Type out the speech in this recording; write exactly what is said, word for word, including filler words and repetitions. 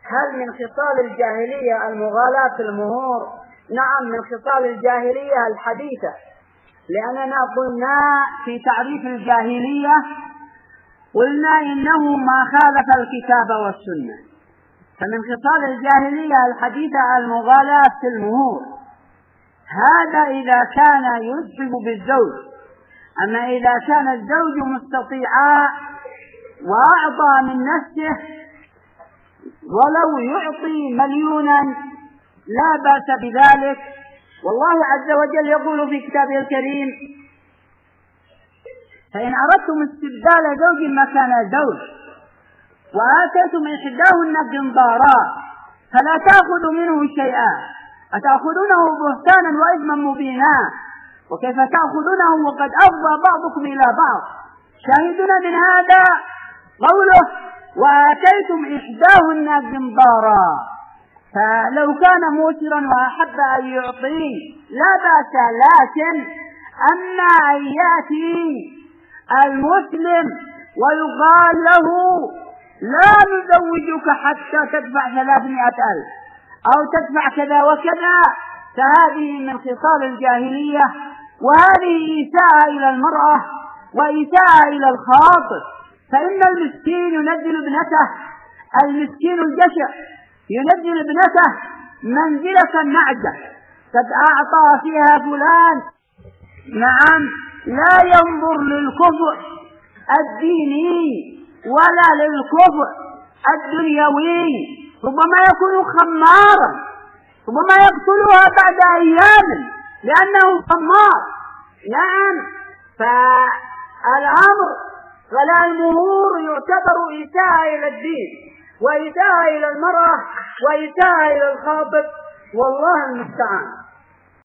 هل من خصال الجاهلية المغالاة في المهور؟ نعم، من خصال الجاهلية الحديثة، لأننا قلنا في تعريف الجاهلية قلنا إنه ما خالف الكتاب والسنة. فمن خصال الجاهلية الحديثة المغالاة في المهور، هذا إذا كان يسحب بالزوج. أما إذا كان الزوج مستطيعا وأعطى من نفسه ولو يعطي مليونا لا بأس بذلك. والله عز وجل يقول في كتابه الكريم: فإن أردتم استبدال زوج مكان زوج وآتيتم إحداهن قنطارا فلا تأخذوا منه شيئا أتأخذونه بهتانا وإثما مبينا وكيف تأخذونه وقد أفضى بعضكم إلى بعض. شاهدنا من هذا قوله: وآتيتم إحداهن قنطارا. فلو كان موسرا وأحب أن يعطيه لا بأس، لكن أما أن يأتي المسلم ويقال له: لا نزوجك حتى تدفع ثلاثمائة ألف أو تدفع كذا وكذا، فهذه من خصال الجاهلية، وهذه إيساءة إلى المرأة وإيساءة إلى الخاطب. فإن المسكين ينزل ابنته، المسكين الجشع ينزل ابنته منزلة النعجة قد أعطى فيها فلان. نعم، لا ينظر للكفء الديني ولا للكفء الدنيوي، ربما يكون خمارا، ربما يقتلها بعد أيام لأنه خمار. نعم، فالأمر ولا المهور يعتبر إساءة إلى الدين وإساءة إلى المرأة وإساءة إلى الخاطب، والله المستعان.